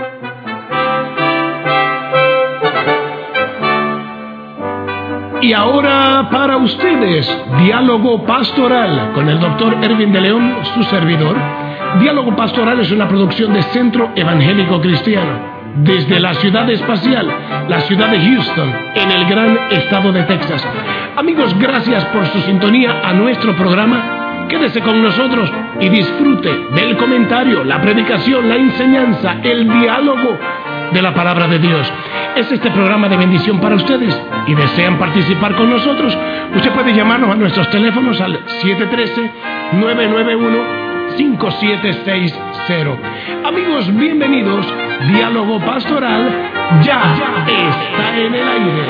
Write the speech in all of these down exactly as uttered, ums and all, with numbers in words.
Y ahora para ustedes, Diálogo Pastoral, con el doctor Erwin de León, su servidor. Diálogo Pastoral es una producción de Centro Evangélico Cristiano, desde la ciudad espacial, la ciudad de Houston, en el gran estado de Texas. Amigos, gracias por su sintonía a nuestro programa. Quédese con nosotros y disfrute del comentario, la predicación, la enseñanza, el diálogo de la palabra de Dios. Es este programa de bendición para ustedes y desean participar con nosotros. Usted puede llamarnos a nuestros teléfonos al siete uno tres, nueve nueve uno, cinco siete seis cero. Amigos, bienvenidos. Diálogo Pastoral ya, ya está en el aire.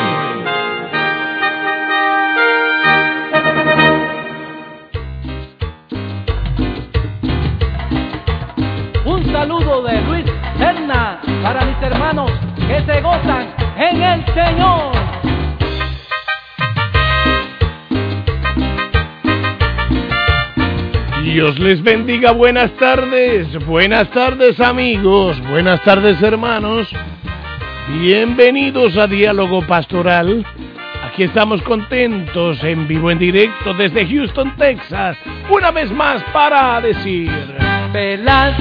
Un saludo de Luis Serna para mis hermanos que se gozan en el Señor. Dios les bendiga, buenas tardes, buenas tardes amigos, buenas tardes hermanos, bienvenidos a Diálogo Pastoral. Aquí estamos contentos, en vivo, en directo desde Houston, Texas, una vez más para decir: Velas,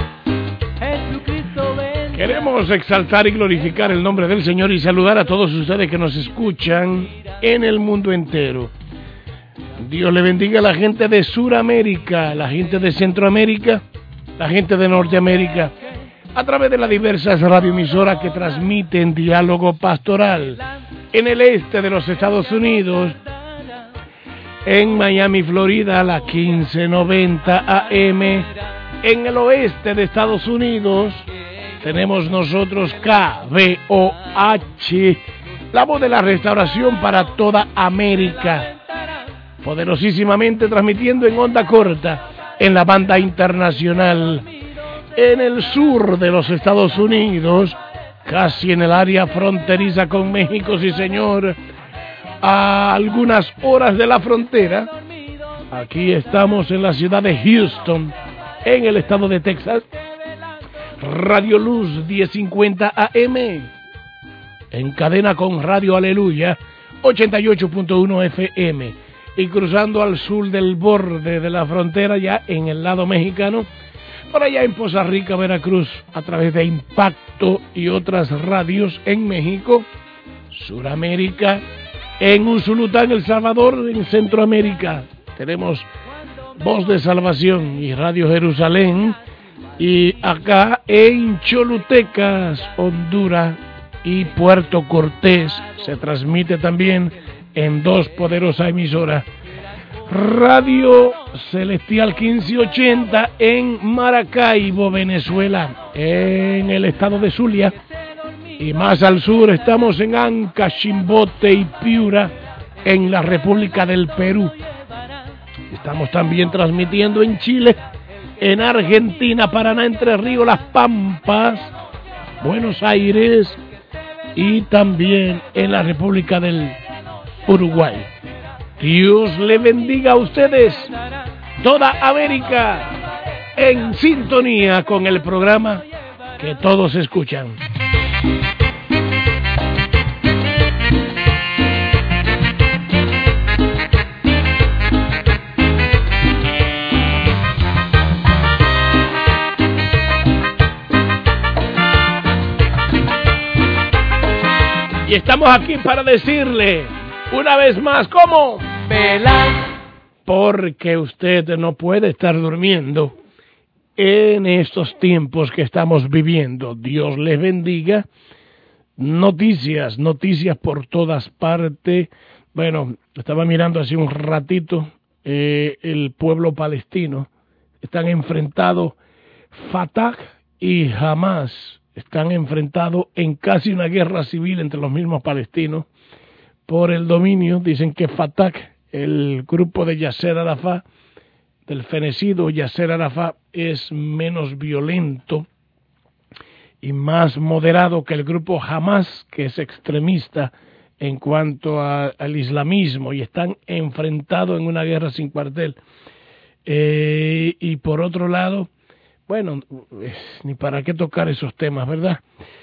Jesucristo ven. Queremos exaltar y glorificar el nombre del Señor y saludar a todos ustedes que nos escuchan en el mundo entero. Dios le bendiga a la gente de Suramérica, la gente de Centroamérica, la gente de Norteamérica, a través de las diversas radioemisoras que transmiten Diálogo Pastoral. En el este de los Estados Unidos, en Miami, Florida, la quince noventa A M. En el oeste de Estados Unidos, tenemos nosotros K V O H, la voz de la restauración para toda América. Poderosísimamente transmitiendo en onda corta en la banda internacional. En el sur de los Estados Unidos, casi en el área fronteriza con México, sí señor, a algunas horas de la frontera. Aquí estamos en la ciudad de Houston, en el estado de Texas. Radio Luz diez cincuenta A M, en cadena con Radio Aleluya ochenta y ocho punto uno F M. Y cruzando al sur del borde de la frontera, ya en el lado mexicano, por allá en Poza Rica, Veracruz, a través de Impacto y otras radios en México, Suramérica, en Usulután, El Salvador, en Centroamérica. Tenemos Voz de Salvación y Radio Jerusalén, y acá en Cholutecas, Honduras y Puerto Cortés se transmite también en dos poderosas emisoras. Radio Celestial quince ochenta en Maracaibo, Venezuela, en el estado de Zulia. Y más al sur estamos en Anca, Chimbote y Piura, en la República del Perú. Estamos también transmitiendo en Chile, en Argentina, Paraná, Entre Ríos, Las Pampas, Buenos Aires y también en la República del Uruguay. Dios le bendiga a ustedes, toda América, en sintonía con el programa que todos escuchan. Y estamos aquí para decirle una vez más, ¿cómo? Velas. Porque usted no puede estar durmiendo en estos tiempos que estamos viviendo. Dios les bendiga. Noticias, noticias por todas partes. Bueno, estaba mirando hace un ratito eh, el pueblo palestino. Están enfrentados Fatah y Hamas. Están enfrentados en casi una guerra civil entre los mismos palestinos por el dominio. Dicen que Fatah, el grupo de Yasser Arafat, del fenecido Yasser Arafat, es menos violento y más moderado que el grupo Hamas, que es extremista en cuanto a, al islamismo, y están enfrentados en una guerra sin cuartel. Eh, y por otro lado, bueno, eh, ni para qué tocar esos temas, ¿verdad?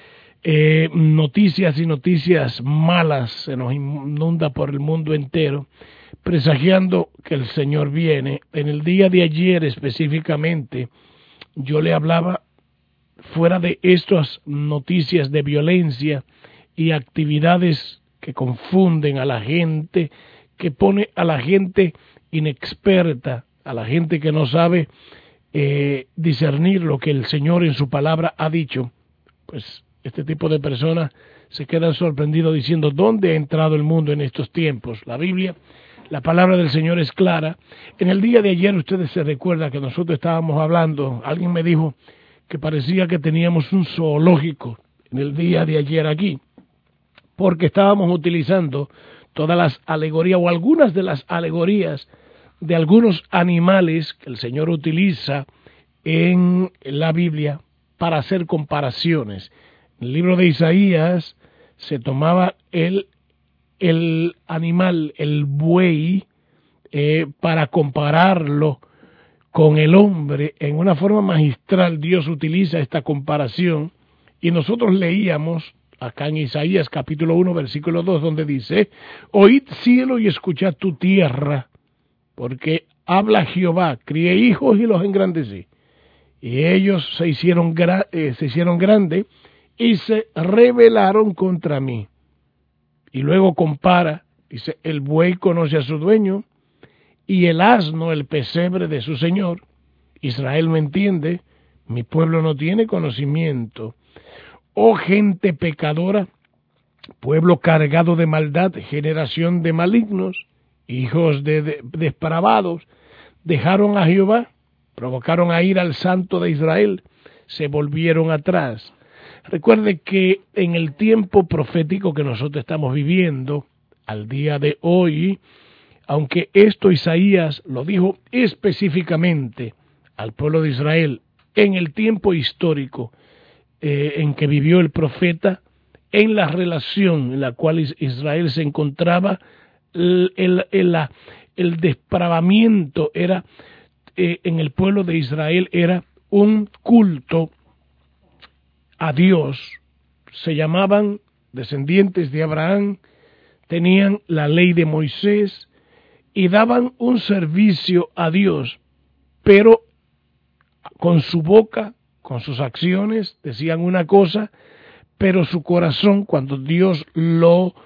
Eh, noticias y noticias malas se nos inunda por el mundo entero, presagiando que el Señor viene. En el día de ayer específicamente, yo le hablaba fuera de estas noticias de violencia y actividades que confunden a la gente, que pone a la gente inexperta, a la gente que no sabe eh, discernir lo que el Señor en su palabra ha dicho, pues este tipo de personas se quedan sorprendidos diciendo, ¿dónde ha entrado el mundo en estos tiempos? La Biblia, la palabra del Señor es clara. En el día de ayer, ustedes se recuerdan que nosotros estábamos hablando, alguien me dijo que parecía que teníamos un zoológico en el día de ayer aquí, porque estábamos utilizando todas las alegorías o algunas de las alegorías de algunos animales que el Señor utiliza en la Biblia para hacer comparaciones. En el libro de Isaías se tomaba el, el animal, el buey, eh, para compararlo con el hombre. En una forma magistral Dios utiliza esta comparación y nosotros leíamos acá en Isaías capítulo uno versículo dos donde dice, oíd cielo y escuchad tu tierra, porque habla Jehová, crié hijos y los engrandecí, y ellos se hicieron, gra eh, se hicieron grandes y se rebelaron contra mí. Y luego compara, dice, el buey conoce a su dueño, y el asno el pesebre de su señor. Israel no entiende, mi pueblo no tiene conocimiento. Oh gente pecadora, pueblo cargado de maldad, generación de malignos, hijos de, de depravados, dejaron a Jehová, provocaron a ir al Santo de Israel, se volvieron atrás. Recuerde que en el tiempo profético que nosotros estamos viviendo, al día de hoy, aunque esto Isaías lo dijo específicamente al pueblo de Israel, en el tiempo histórico eh, en que vivió el profeta, en la relación en la cual Israel se encontraba, el, el, el, el depravamiento era, eh, en el pueblo de Israel era un culto a Dios. Se llamaban descendientes de Abraham, tenían la ley de Moisés y daban un servicio a Dios, pero con su boca, con sus acciones, decían una cosa, pero su corazón, cuando Dios lo uh,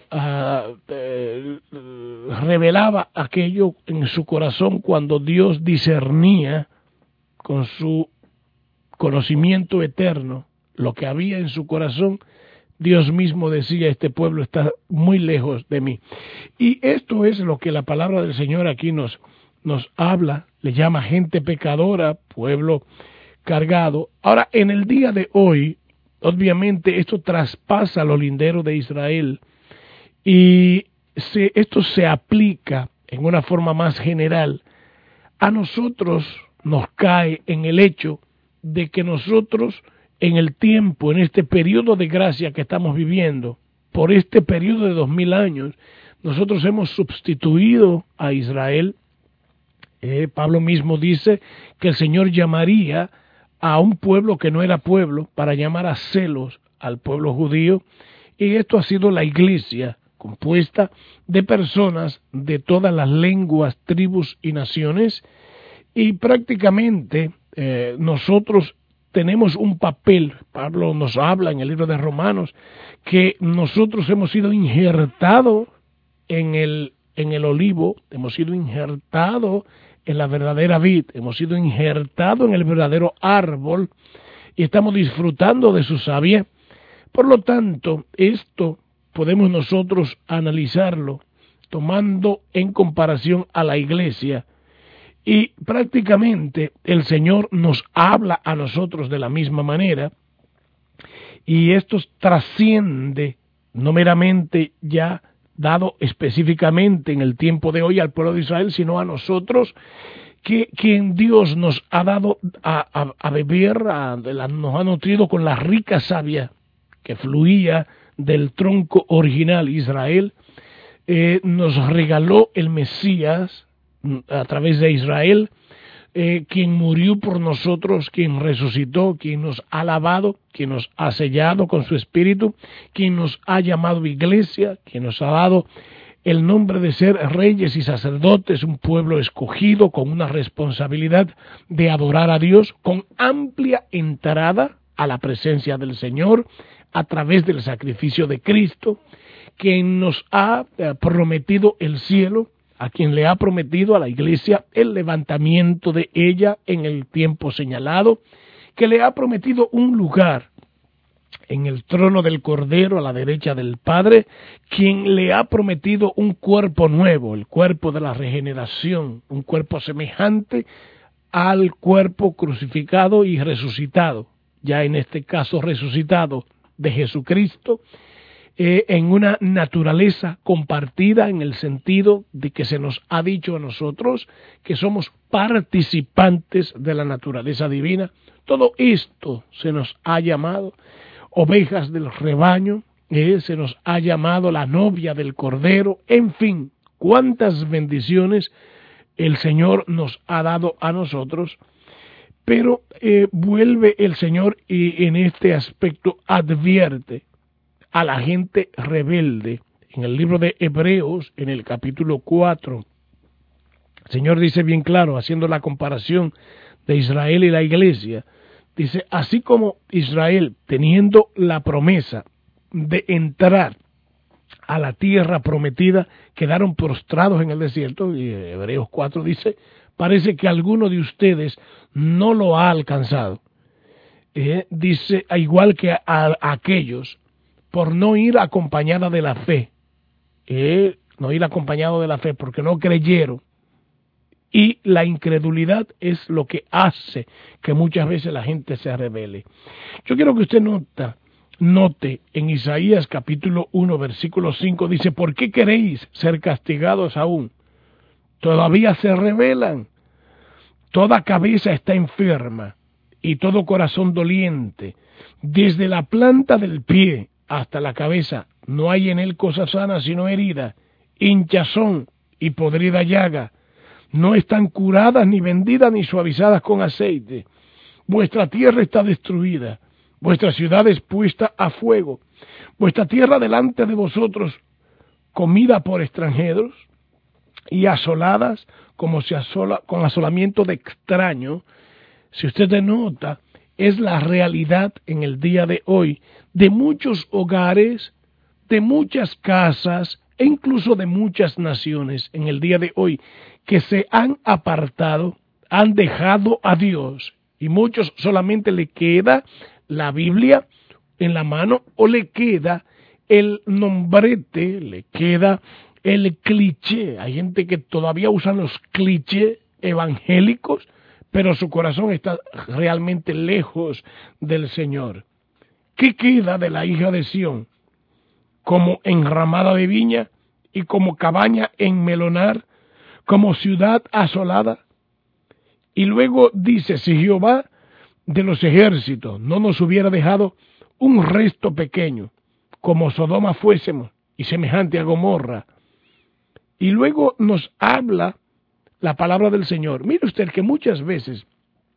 eh, revelaba aquello en su corazón, cuando Dios discernía con su conocimiento eterno lo que había en su corazón, Dios mismo decía, este pueblo está muy lejos de mí. Y esto es lo que la palabra del Señor aquí nos, nos habla, le llama gente pecadora, pueblo cargado. Ahora, en el día de hoy, obviamente esto traspasa los linderos de Israel y se, esto se aplica en una forma más general. A nosotros nos cae en el hecho de que nosotros en el tiempo, en este periodo de gracia que estamos viviendo, por este periodo de dos mil años, nosotros hemos sustituido a Israel. Eh, Pablo mismo dice que el Señor llamaría a un pueblo que no era pueblo para llamar a celos al pueblo judío, y esto ha sido la iglesia, compuesta de personas de todas las lenguas, tribus y naciones, y prácticamente eh, nosotros tenemos un papel. Pablo nos habla en el libro de Romanos que nosotros hemos sido injertados en el, en el olivo, hemos sido injertados en la verdadera vid, hemos sido injertados en el verdadero árbol y estamos disfrutando de su savia. Por lo tanto, esto podemos nosotros analizarlo tomando en comparación a la iglesia. Y prácticamente el Señor nos habla a nosotros de la misma manera, y esto trasciende no meramente ya dado específicamente en el tiempo de hoy al pueblo de Israel, sino a nosotros, que quien Dios nos ha dado a, a, a beber, a, la, nos ha nutrido con la rica savia que fluía del tronco original Israel, eh, nos regaló el Mesías a través de Israel, eh, quien murió por nosotros, quien resucitó, quien nos ha lavado, quien nos ha sellado con su espíritu, quien nos ha llamado iglesia, quien nos ha dado el nombre de ser reyes y sacerdotes, un pueblo escogido con una responsabilidad de adorar a Dios, con amplia entrada a la presencia del Señor a través del sacrificio de Cristo, quien nos ha prometido el cielo, a quien le ha prometido a la iglesia el levantamiento de ella en el tiempo señalado, que le ha prometido un lugar en el trono del Cordero a la derecha del Padre, quien le ha prometido un cuerpo nuevo, el cuerpo de la regeneración, un cuerpo semejante al cuerpo crucificado y resucitado, ya en este caso resucitado de Jesucristo, eh, en una naturaleza compartida en el sentido de que se nos ha dicho a nosotros que somos participantes de la naturaleza divina. Todo esto se nos ha llamado ovejas del rebaño, eh, se nos ha llamado la novia del Cordero, en fin, cuántas bendiciones el Señor nos ha dado a nosotros, pero eh, vuelve el Señor y en este aspecto advierte a la gente rebelde. En el libro de Hebreos, en el capítulo cuatro, el Señor dice bien claro, haciendo la comparación de Israel y la iglesia, dice, así como Israel, teniendo la promesa de entrar a la tierra prometida, quedaron prostrados en el desierto, y Hebreos cuatro dice, parece que alguno de ustedes no lo ha alcanzado. Eh, dice, igual que a, a aquellos, por no ir acompañada de la fe, eh, no ir acompañado de la fe, porque no creyeron. Y la incredulidad es lo que hace que muchas veces la gente se rebele. Yo quiero que usted nota, note en Isaías capítulo uno, versículo cinco, dice, ¿por qué queréis ser castigados aún? Todavía se rebelan. Toda cabeza está enferma y todo corazón doliente. Desde la planta del pie hasta la cabeza no hay en él cosa sana sino herida, hinchazón y podrida llaga. No están curadas, ni vendidas, ni suavizadas con aceite. Vuestra tierra está destruida, vuestra ciudad es puesta a fuego, vuestra tierra delante de vosotros, comida por extranjeros, y asoladas como se asola, con asolamiento de extraño. Si usted denota, es la realidad en el día de hoy de muchos hogares, de muchas casas, e incluso de muchas naciones en el día de hoy, que se han apartado, han dejado a Dios, y muchos solamente le queda la Biblia en la mano, o le queda el nombrete, le queda el cliché. Hay gente que todavía usa los clichés evangélicos, pero su corazón está realmente lejos del Señor. ¿Qué queda de la hija de Sión? Como enramada de viña y como cabaña en melonar, como ciudad asolada. Y luego dice, si Jehová de los ejércitos no nos hubiera dejado un resto pequeño, como Sodoma fuésemos, y semejante a Gomorra. Y luego nos habla la palabra del Señor. Mire usted que muchas veces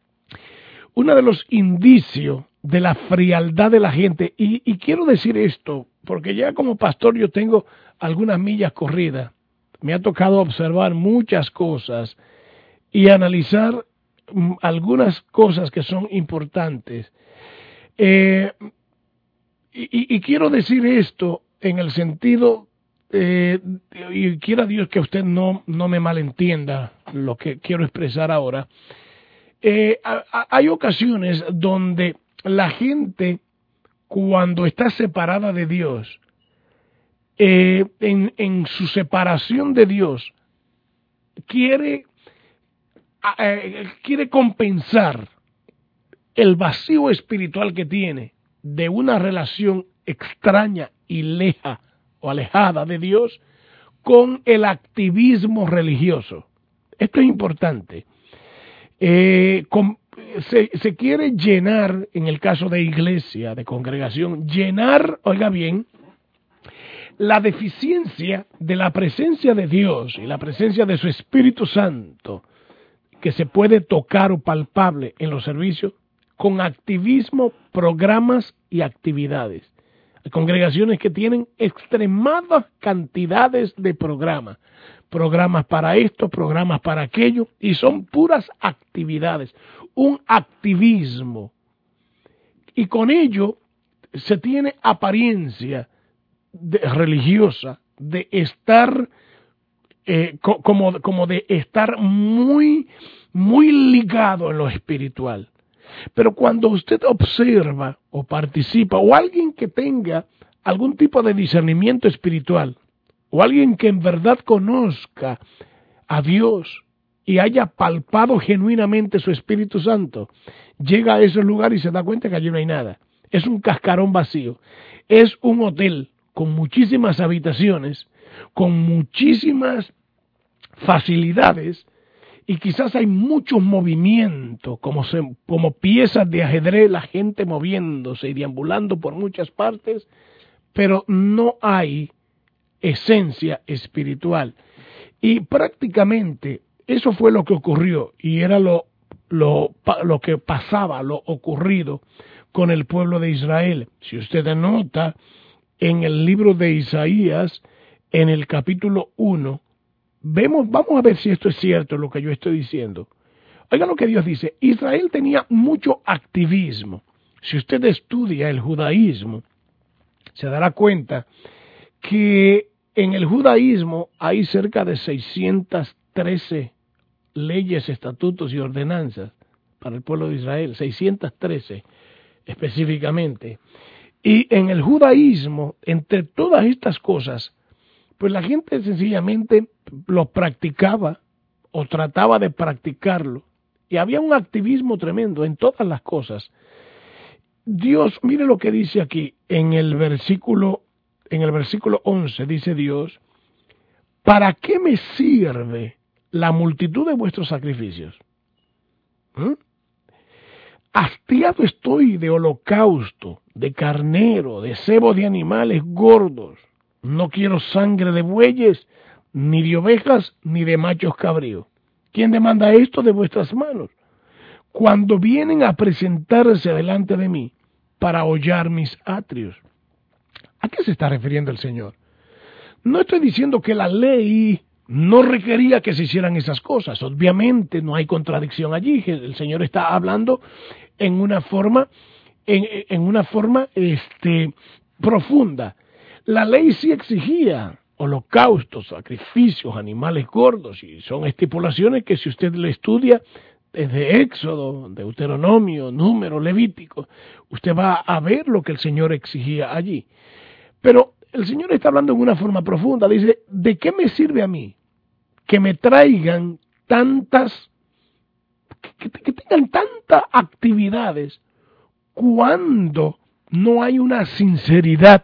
uno de los indicios de la frialdad de la gente, y, y quiero decir esto, porque ya como pastor yo tengo algunas millas corridas, me ha tocado observar muchas cosas y analizar mm, algunas cosas que son importantes. Eh, y, y quiero decir esto en el sentido, eh, y quiera Dios que usted no, no me malentienda lo que quiero expresar ahora. Eh, a, a, hay ocasiones donde la gente, cuando está separada de Dios, eh, en, en su separación de Dios, quiere, eh, quiere compensar el vacío espiritual que tiene de una relación extraña y leja o alejada de Dios con el activismo religioso. Esto es importante. Eh, con, se, se quiere llenar, en el caso de iglesia, de congregación, llenar, oiga bien, la deficiencia de la presencia de Dios y la presencia de su Espíritu Santo, que se puede tocar o palpable en los servicios con activismo, programas y actividades. Hay congregaciones que tienen extremadas cantidades de programas, programas para esto, programas para aquello, y son puras actividades, un activismo. Y con ello se tiene apariencia de, religiosa de estar, eh, co como, como de estar muy, muy ligado en lo espiritual. Pero cuando usted observa o participa, o alguien que tenga algún tipo de discernimiento espiritual, o alguien que en verdad conozca a Dios y haya palpado genuinamente su Espíritu Santo, llega a ese lugar y se da cuenta que allí no hay nada. Es un cascarón vacío. Es un hotel con muchísimas habitaciones, con muchísimas facilidades, y quizás hay muchos movimientos, como, se, como piezas de ajedrez, la gente moviéndose y deambulando por muchas partes, pero no hay esencia espiritual. Y prácticamente eso fue lo que ocurrió, y era lo, lo, lo que pasaba, lo ocurrido con el pueblo de Israel. Si usted anota en el libro de Isaías, en el capítulo uno, vemos, vamos a ver si esto es cierto lo que yo estoy diciendo. Oiga lo que Dios dice: Israel tenía mucho activismo. Si usted estudia el judaísmo, se dará cuenta que en el judaísmo hay cerca de seiscientas trece leyes, estatutos y ordenanzas para el pueblo de Israel, seiscientas trece específicamente. Y en el judaísmo, entre todas estas cosas, pues la gente sencillamente lo practicaba o trataba de practicarlo. Y había un activismo tremendo en todas las cosas. Dios, mire lo que dice aquí en el versículo, en el versículo once, dice Dios: ¿para qué me sirve la multitud de vuestros sacrificios? ¿Mm? Hastiado estoy de holocausto, de carnero, de cebo de animales gordos. No quiero sangre de bueyes, ni de ovejas, ni de machos cabríos. ¿Quién demanda esto de vuestras manos? Cuando vienen a presentarse delante de mí para hollar mis atrios. ¿A qué se está refiriendo el Señor? No estoy diciendo que la ley no requería que se hicieran esas cosas. Obviamente no hay contradicción allí. El Señor está hablando en una forma, en, en una forma este, profunda. La ley sí exigía holocaustos, sacrificios, animales gordos, y son estipulaciones que si usted le estudia desde Éxodo, Deuteronomio, Número, Levítico, usted va a ver lo que el Señor exigía allí. Pero el Señor está hablando en una forma profunda. Dice: ¿de qué me sirve a mí que me traigan tantas, que, que tengan tantas actividades cuando no hay una sinceridad?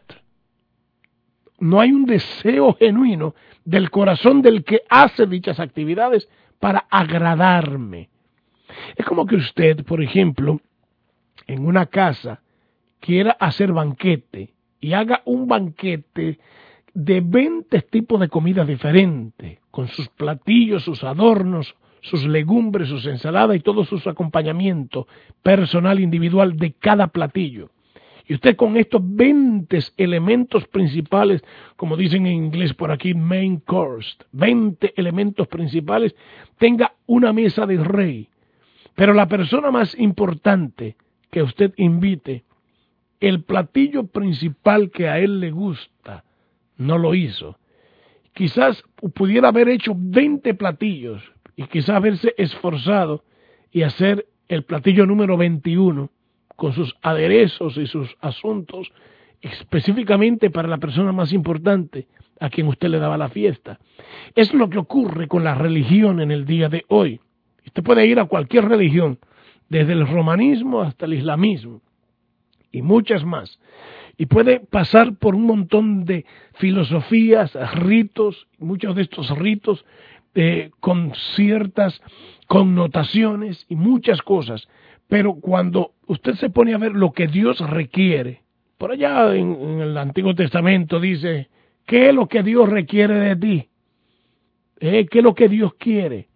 No hay un deseo genuino del corazón del que hace dichas actividades para agradarme. Es como que usted, por ejemplo, en una casa quiera hacer banquete y haga un banquete de veinte tipos de comidas diferentes, con sus platillos, sus adornos, sus legumbres, sus ensaladas y todos sus acompañamientos personal, individual de cada platillo. Y usted con estos veinte elementos principales, como dicen en inglés por aquí, main course, veinte elementos principales, tenga una mesa de rey. Pero la persona más importante que usted invite, el platillo principal que a él le gusta, no lo hizo. Quizás pudiera haber hecho veinte platillos y quizás haberse esforzado y hacer el platillo número veintiuno, con sus aderezos y sus asuntos, específicamente para la persona más importante a quien usted le daba la fiesta. Es lo que ocurre con la religión en el día de hoy. Usted puede ir a cualquier religión, desde el romanismo hasta el islamismo, y muchas más, y puede pasar por un montón de filosofías, ritos, muchos de estos ritos eh, con ciertas connotaciones y muchas cosas. Pero cuando usted se pone a ver lo que Dios requiere, por allá en, en el Antiguo Testamento dice, ¿qué es lo que Dios requiere de ti? ¿Eh? ¿Qué es lo que Dios quiere?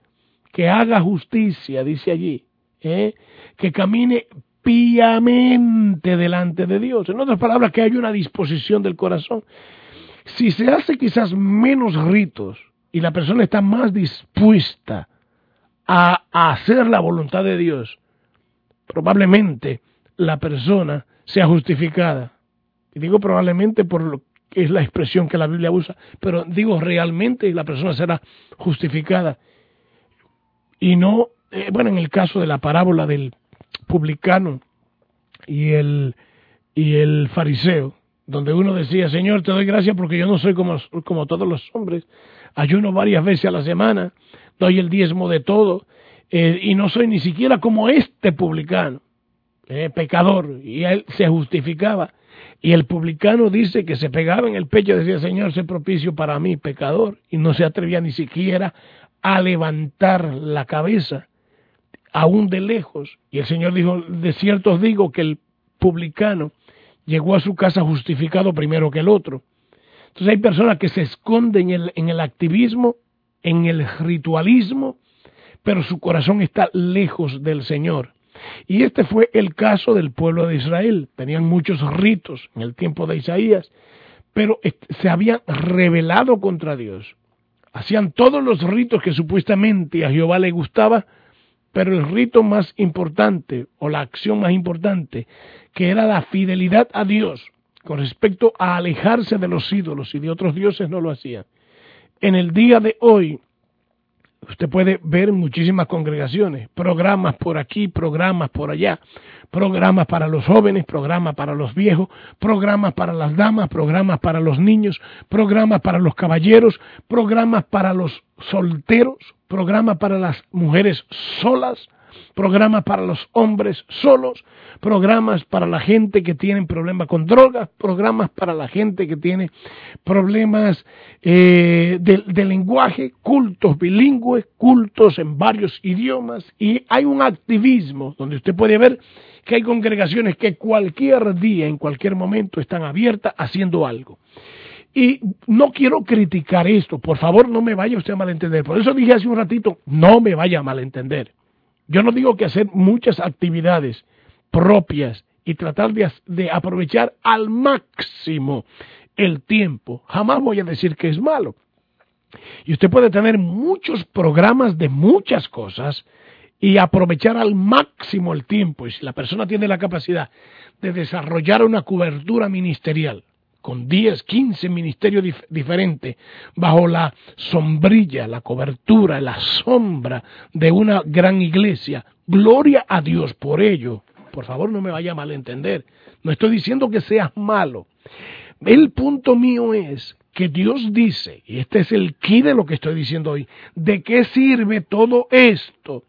que haga justicia, dice allí, ¿eh? que camine piamente delante de Dios. En otras palabras, que haya una disposición del corazón. Si se hace quizás menos ritos y la persona está más dispuesta a, a hacer la voluntad de Dios, probablemente la persona sea justificada. Y digo probablemente por lo que es la expresión que la Biblia usa, pero digo realmente la persona será justificada. Y no, eh, bueno, en el caso de la parábola del publicano y el, y el fariseo, donde uno decía, Señor, te doy gracias porque yo no soy como, como todos los hombres, ayuno varias veces a la semana, doy el diezmo de todo, eh, y no soy ni siquiera como este publicano, eh, pecador, y él se justificaba. Y el publicano dice que se pegaba en el pecho y decía, Señor, sé propicio para mí, pecador, y no se atrevía ni siquiera a levantar la cabeza, aún de lejos. Y el Señor dijo, de cierto os digo que el publicano llegó a su casa justificado primero que el otro. Entonces hay personas que se esconden en el, en el activismo, en el ritualismo, pero su corazón está lejos del Señor. Y este fue el caso del pueblo de Israel. Tenían muchos ritos en el tiempo de Isaías, pero se habían rebelado contra Dios. Hacían todos los ritos que supuestamente a Jehová le gustaba, pero el rito más importante, o la acción más importante, que era la fidelidad a Dios, con respecto a alejarse de los ídolos y de otros dioses, no lo hacían. En el día de hoy, usted puede ver muchísimas congregaciones, programas por aquí, programas por allá, programas para los jóvenes, programas para los viejos, programas para las damas, programas para los niños, programas para los caballeros, programas para los solteros, programas para las mujeres solas, programas para los hombres solos, programas para la gente que tiene problemas con drogas, programas para la gente que tiene problemas eh, de, de lenguaje, cultos bilingües, cultos en varios idiomas, y hay un activismo donde usted puede ver que hay congregaciones que cualquier día, en cualquier momento, están abiertas haciendo algo. Y no quiero criticar esto, por favor no me vaya usted a malentender, por eso dije hace un ratito, no me vaya a malentender. Yo no digo que hacer muchas actividades propias y tratar de, de aprovechar al máximo el tiempo, jamás voy a decir que es malo. Y usted puede tener muchos programas de muchas cosas y aprovechar al máximo el tiempo. Y si la persona tiene la capacidad de desarrollar una cobertura ministerial con diez, quince ministerios dif- diferentes bajo la sombrilla, la cobertura, la sombra de una gran iglesia, gloria a Dios por ello. Por favor, no me vaya a malentender. No estoy diciendo que seas malo. El punto mío es que Dios dice, y este es el key de lo que estoy diciendo hoy, ¿de qué sirve todo esto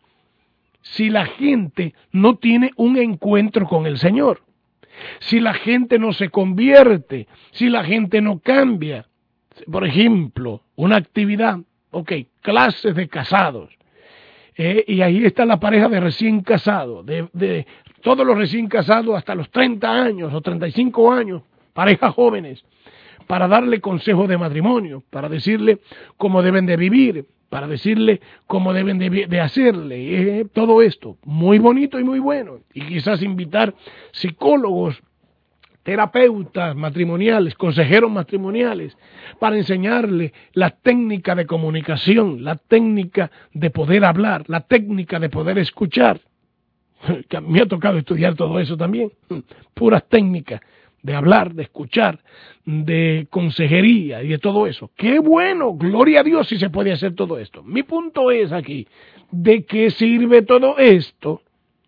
si la gente no tiene un encuentro con el Señor? Si la gente no se convierte, si la gente no cambia. Por ejemplo, una actividad, ok, clases de casados. Eh, y ahí está la pareja de recién casados, de, de todos los recién casados hasta los treinta años o treinta y cinco años, parejas jóvenes, para darle consejos de matrimonio, para decirle cómo deben de vivir, para decirle cómo deben de, de hacerle, eh, todo esto, muy bonito y muy bueno. Y quizás invitar psicólogos, terapeutas matrimoniales, consejeros matrimoniales, para enseñarle la técnica de comunicación, la técnica de poder hablar, la técnica de poder escuchar. Que me ha tocado estudiar todo eso también, puras técnicas de hablar, de escuchar, de consejería y de todo eso. ¡Qué bueno! Gloria a Dios si se puede hacer todo esto. Mi punto es aquí, ¿de qué sirve todo esto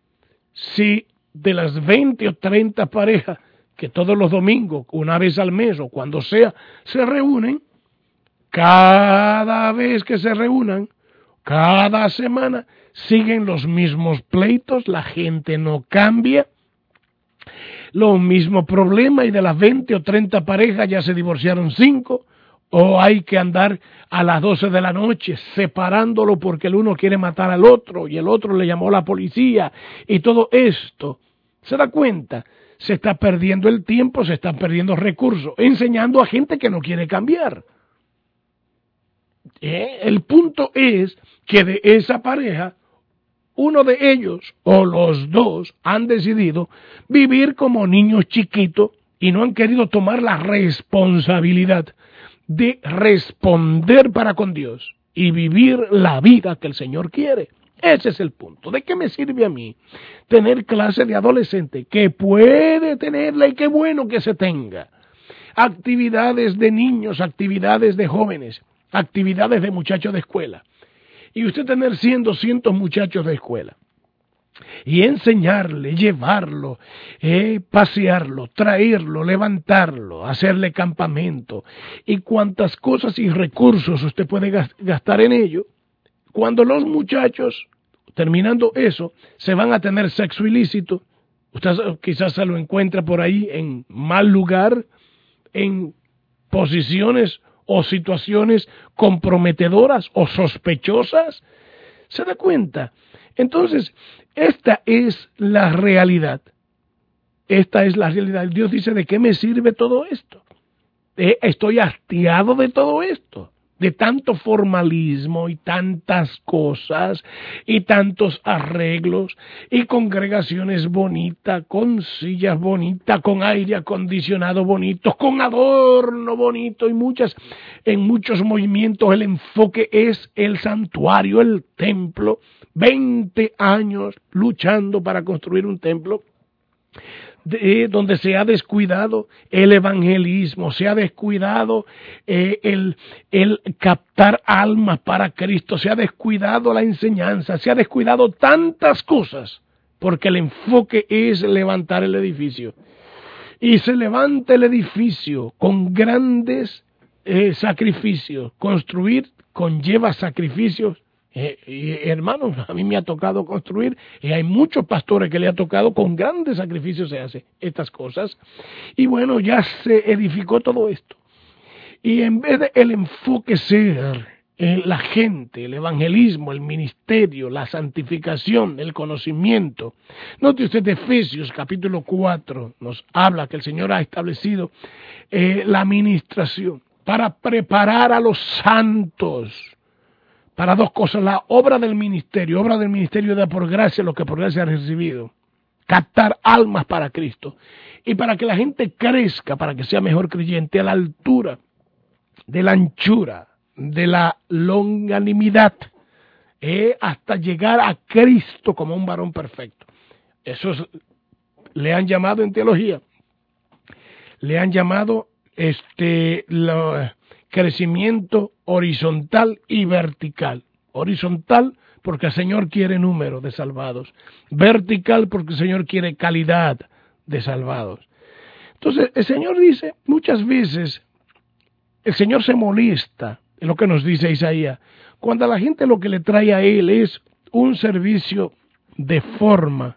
si de las veinte o treinta parejas que todos los domingos, una vez al mes o cuando sea, se reúnen, cada vez que se reúnan, cada semana, siguen los mismos pleitos, la gente no cambia, los mismos problemas, y de las veinte o treinta parejas ya se divorciaron cinco, o hay que andar a las doce de la noche separándolo porque el uno quiere matar al otro y el otro le llamó a la policía, y todo esto, ¿se da cuenta? Se está perdiendo el tiempo, se están perdiendo recursos, enseñando a gente que no quiere cambiar. ¿Eh? El punto es que de esa pareja, uno de ellos o los dos han decidido vivir como niños chiquitos y no han querido tomar la responsabilidad de responder para con Dios y vivir la vida que el Señor quiere. Ese es el punto. ¿De qué me sirve a mí tener clase de adolescente? Que puede tenerla y qué bueno que se tenga. Actividades de niños, actividades de jóvenes, actividades de muchachos de escuela. Y usted tener cien, doscientos muchachos de escuela. Y enseñarle, llevarlo, eh, pasearlo, traerlo, levantarlo, hacerle campamento. Y cuantas cosas y recursos usted puede gastar en ello. Cuando los muchachos, terminando eso, se van a tener sexo ilícito, usted quizás se lo encuentra por ahí en mal lugar, en posiciones o situaciones comprometedoras o sospechosas, ¿se da cuenta? Entonces, esta es la realidad. Esta es la realidad. Dios dice, ¿de qué me sirve todo esto? Eh, estoy hastiado de todo esto, de tanto formalismo y tantas cosas y tantos arreglos y congregaciones bonitas, con sillas bonitas, con aire acondicionado bonito, con adorno bonito y muchas, en muchos movimientos el enfoque es el santuario, el templo. veinte años luchando para construir un templo. De, donde se ha descuidado el evangelismo, se ha descuidado eh, el, el captar almas para Cristo, se ha descuidado la enseñanza, se ha descuidado tantas cosas, porque el enfoque es levantar el edificio. Y se levanta el edificio con grandes eh, sacrificios. Construir conlleva sacrificios. Eh, y, hermanos, a mí me ha tocado construir y hay muchos pastores que le ha tocado, con grandes sacrificios se hace estas cosas. Y bueno, ya se edificó todo esto. Y en vez de el enfoque ser eh, la gente, el evangelismo, el ministerio, la santificación, el conocimiento. Note usted Efesios capítulo cuatro, nos habla que el Señor ha establecido eh, la administración para preparar a los santos. Para dos cosas, la obra del ministerio, obra del ministerio da por gracia lo que por gracia ha recibido, captar almas para Cristo, y para que la gente crezca, para que sea mejor creyente, a la altura de la anchura, de la longanimidad, eh, hasta llegar a Cristo como un varón perfecto. Eso es, le han llamado en teología, le han llamado este lo, crecimiento horizontal y vertical. Horizontal porque el Señor quiere número de salvados. Vertical porque el Señor quiere calidad de salvados. Entonces, el Señor dice, muchas veces, el Señor se molesta, en lo que nos dice Isaías, cuando a la gente lo que le trae a Él es un servicio de forma.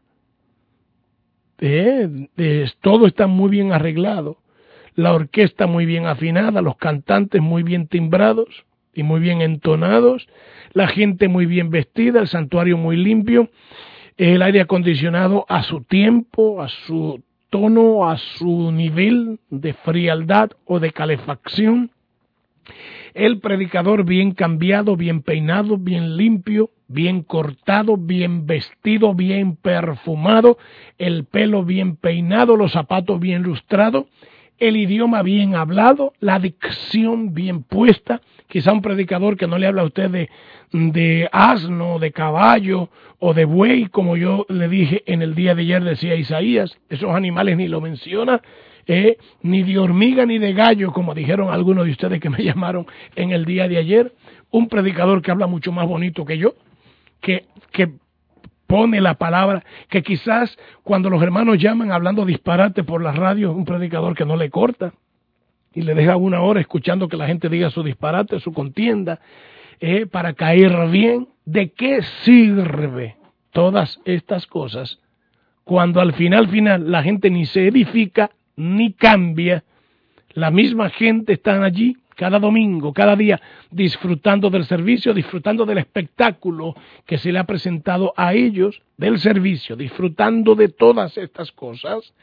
Eh, eh, todo está muy bien arreglado. La orquesta muy bien afinada, los cantantes muy bien timbrados y muy bien entonados, la gente muy bien vestida, el santuario muy limpio, el aire acondicionado a su tiempo, a su tono, a su nivel de frialdad o de calefacción, el predicador bien cambiado, bien peinado, bien limpio, bien cortado, bien vestido, bien perfumado, el pelo bien peinado, los zapatos bien lustrados, el idioma bien hablado, la dicción bien puesta. Quizá un predicador que no le habla a usted de, de asno, de caballo o de buey, como yo le dije en el día de ayer, decía Isaías, esos animales ni lo menciona, eh, ni de hormiga ni de gallo, como dijeron algunos de ustedes que me llamaron en el día de ayer. Un predicador que habla mucho más bonito que yo, que, que pone la palabra, que quizás cuando los hermanos llaman hablando disparate por la radio, un predicador que no le corta y le deja una hora escuchando que la gente diga su disparate, su contienda, eh, para caer bien. ¿De qué sirve todas estas cosas cuando al final, final, la gente ni se edifica ni cambia? La misma gente está allí cada domingo, cada día, disfrutando del servicio, disfrutando del espectáculo que se le ha presentado a ellos, del servicio, disfrutando de todas estas cosas,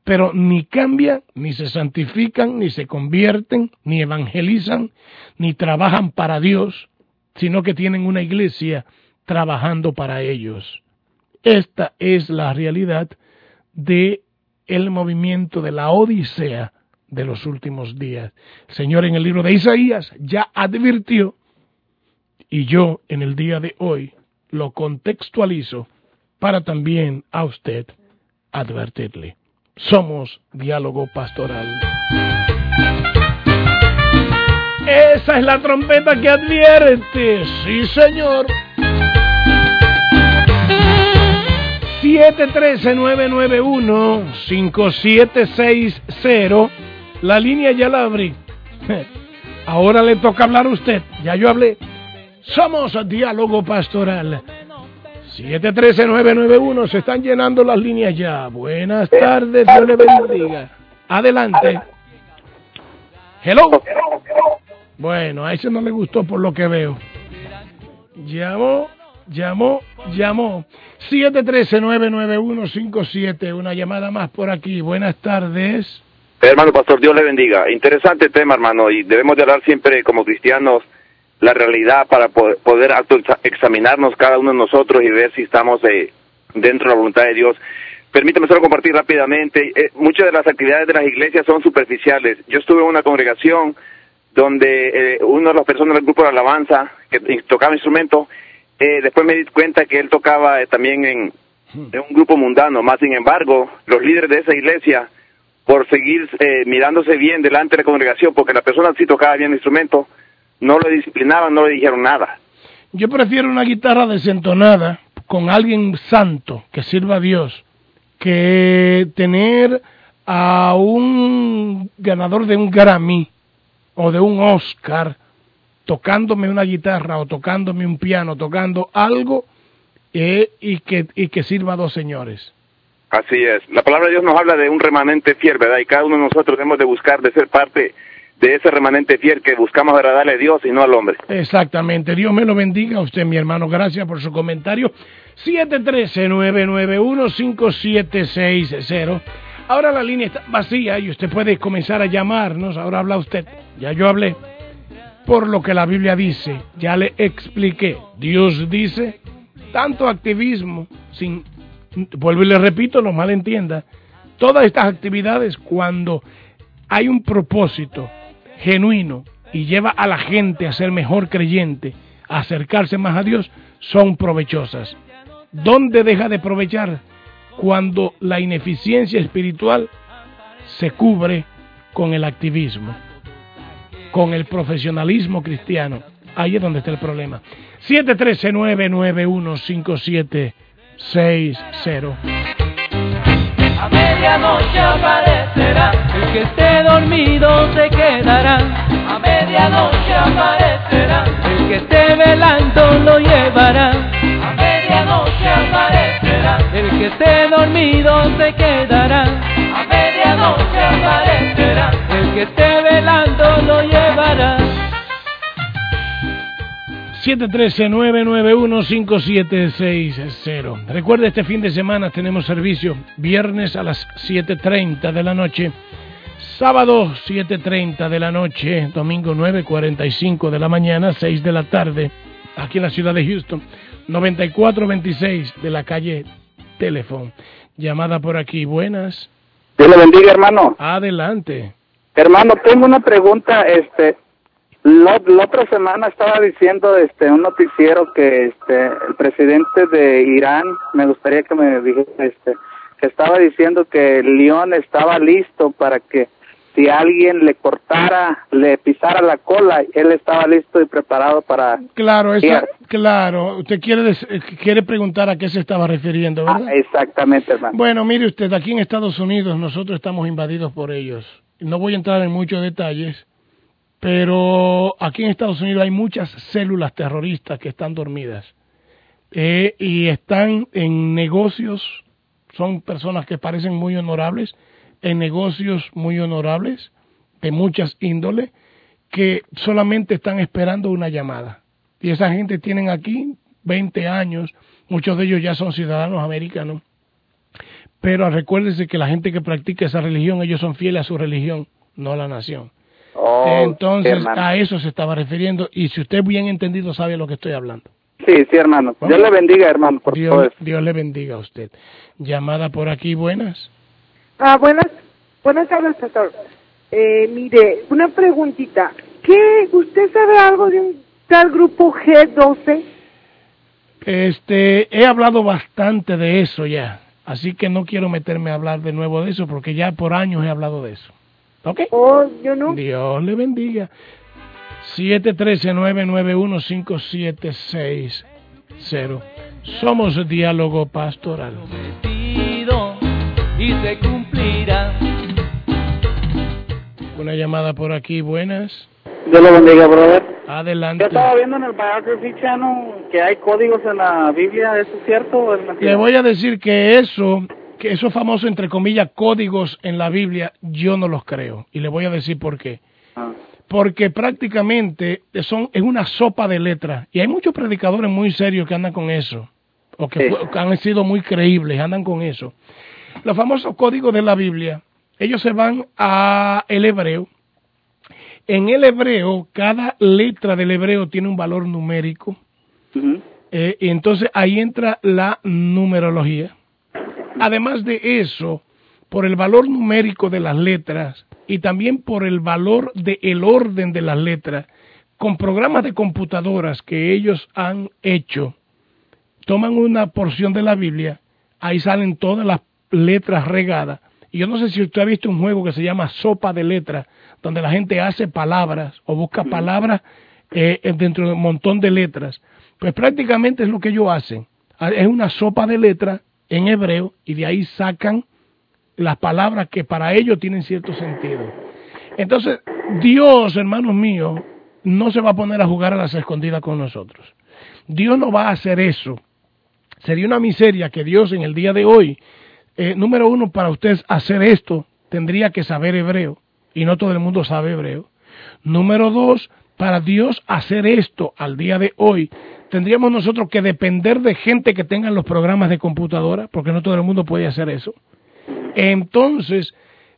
pero ni cambian, ni se santifican, ni se convierten, ni evangelizan, ni trabajan para Dios, sino que tienen una iglesia trabajando para ellos. Esta es la realidad de el movimiento de la Odisea de los últimos días. El Señor en el libro de Isaías ya advirtió, y yo en el día de hoy lo contextualizo para también a usted advertirle. Somos Diálogo Pastoral. Esa es la trompeta que advierte. Sí, señor. siete uno tres, nueve nueve uno, cinco siete seis cero. La línea ya la abrí. Ahora le toca hablar a usted. Ya yo hablé. Somos Diálogo Pastoral. siete uno tres, nueve nueve uno. Se están llenando las líneas ya. Buenas tardes. Dios le bendiga. Adelante. Hello. Bueno, a ese no le gustó por lo que veo. Llamó, llamó, llamó. siete uno tres, nueve nueve uno, cinco siete. Una llamada más por aquí. Buenas tardes. Hermano pastor, Dios le bendiga. Interesante tema, hermano, y debemos de hablar siempre como cristianos la realidad para poder, poder examinarnos cada uno de nosotros y ver si estamos eh, dentro de la voluntad de Dios. Permítame solo compartir rápidamente. Eh, muchas de las actividades de las iglesias son superficiales. Yo estuve en una congregación donde eh, una de las personas del grupo de alabanza que tocaba instrumento, eh, después me di cuenta que él tocaba eh, también en, en un grupo mundano. Más sin embargo, los líderes de esa iglesia, por seguir eh, mirándose bien delante de la congregación, porque la persona sí tocaba bien el instrumento, no lo disciplinaban, no le dijeron nada. Yo prefiero una guitarra desentonada con alguien santo que sirva a Dios que tener a un ganador de un Grammy o de un Oscar tocándome una guitarra o tocándome un piano, tocando algo eh, y que y que sirva a dos señores. Así es. La palabra de Dios nos habla de un remanente fiel, ¿verdad? Y cada uno de nosotros debemos de buscar de ser parte de ese remanente fiel que buscamos agradarle a Dios y no al hombre. Exactamente. Dios me lo bendiga a usted, mi hermano. Gracias por su comentario. siete uno tres, nueve nueve uno, cinco siete seis cero. Ahora la línea está vacía y usted puede comenzar a llamarnos. Ahora habla usted. Ya yo hablé. Por lo que la Biblia dice, ya le expliqué. Dios dice, tanto activismo, sin, vuelvo y le repito, no malentienda, todas estas actividades cuando hay un propósito genuino y lleva a la gente a ser mejor creyente, a acercarse más a Dios, son provechosas. ¿Dónde deja de aprovechar? Cuando la ineficiencia espiritual se cubre con el activismo, con el profesionalismo cristiano. Ahí es donde está el problema. siete uno tres, nueve nueve uno, cinco siete seis cero. A medianoche aparecerá, el que esté dormido se quedará. A medianoche aparecerá, el que esté velando lo llevará. A medianoche aparecerá, el que esté dormido se quedará. A medianoche aparecerá, el que esté velando lo llevará. siete uno tres, nueve nueve uno, cinco siete seis cero. Recuerde, este fin de semana tenemos servicio viernes a las siete treinta de la noche, sábado siete treinta de la noche, domingo nueve cuarenta y cinco de la mañana, seis de la tarde, aquí en la ciudad de Houston, noventa y cuatro veintiséis de la calle Telephone. Llamada por aquí, buenas. Dios le bendiga, hermano. Adelante. Hermano, tengo una pregunta, este... La, la otra semana estaba diciendo este un noticiero que este el presidente de Irán, me gustaría que me dijese este que estaba diciendo que el león estaba listo para que si alguien le cortara, le pisara la cola, él estaba listo y preparado para... Claro, esa, claro. Usted quiere quiere preguntar a qué se estaba refiriendo, ¿verdad? Ah, exactamente, hermano. Bueno, mire usted, aquí en Estados Unidos nosotros estamos invadidos por ellos. No voy a entrar en muchos detalles, pero aquí en Estados Unidos hay muchas células terroristas que están dormidas eh, y están en negocios, son personas que parecen muy honorables, en negocios muy honorables, de muchas índoles, que solamente están esperando una llamada. Y esa gente tienen aquí veinte años, muchos de ellos ya son ciudadanos americanos, pero recuérdese que la gente que practica esa religión, ellos son fieles a su religión, no a la nación. Oh, Entonces, hermano. a eso se estaba refiriendo, y si usted bien entendido sabe a lo que estoy hablando. Sí, sí, hermano. Dios le bendiga, hermano, por todo Dios, eso. Dios le bendiga a usted. Llamada por aquí, buenas. Ah, buenas, buenas tardes, pastor. Eh, mire, una preguntita. ¿Qué, usted sabe algo de un tal grupo G doce? Este, he hablado bastante de eso ya, así que no quiero meterme a hablar de nuevo de eso, porque ya por años he hablado de eso. ¿Ok? Oh, yo no. Dios le bendiga. siete uno tres, nueve nueve uno, cinco siete seis cero. Somos Diálogo Pastoral. Prometido y se cumplirá. Una llamada por aquí, buenas. Dios le bendiga, brother. Adelante. Yo estaba viendo en el Biography Channel que hay códigos en la Biblia, ¿eso es cierto o es mentira? Le voy a decir que eso, que esos famosos, entre comillas, códigos en la Biblia, yo no los creo. Y le voy a decir por qué. Ah. Porque prácticamente son, es una sopa de letras. Y hay muchos predicadores muy serios que andan con eso. O que, Sí. fue- que han sido muy creíbles, andan con eso. Los famosos códigos de la Biblia, ellos se van a el hebreo. En el hebreo, cada letra del hebreo tiene un valor numérico. Ujú. Eh, y entonces ahí entra la numerología. Además de eso, por el valor numérico de las letras y también por el valor del orden de las letras, con programas de computadoras que ellos han hecho, toman una porción de la Biblia, ahí salen todas las letras regadas. Y yo no sé si usted ha visto un juego que se llama Sopa de Letras, donde la gente hace palabras o busca palabras eh, dentro de un montón de letras. Pues prácticamente es lo que ellos hacen. Es una sopa de letras en hebreo y de ahí sacan las palabras que para ellos tienen cierto sentido. Entonces, Dios, hermanos míos, no se va a poner a jugar a las escondidas con nosotros. Dios no va a hacer eso. Sería una miseria que Dios en el día de hoy, eh, número uno, para usted hacer esto, tendría que saber hebreo, y no todo el mundo sabe hebreo. Número dos, para Dios hacer esto al día de hoy, tendríamos nosotros que depender de gente que tenga los programas de computadora, porque no todo el mundo puede hacer eso. Entonces,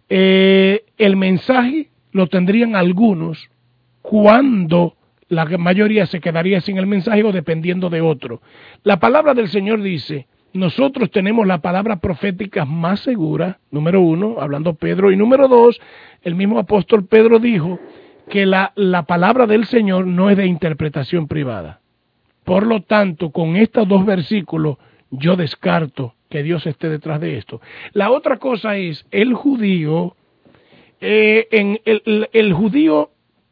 eh, el mensaje lo tendrían algunos cuando la mayoría se quedaría sin el mensaje o dependiendo de otro. La palabra del Señor dice, nosotros tenemos la palabra profética más segura, número uno, hablando Pedro, y número dos, el mismo apóstol Pedro dijo que la, la palabra del Señor no es de interpretación privada. Por lo tanto, con estos dos versículos, yo descarto que Dios esté detrás de esto. La otra cosa es, el judío, eh, en el, el, el judío,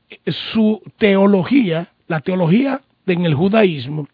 su teología, la teología en el judaísmo,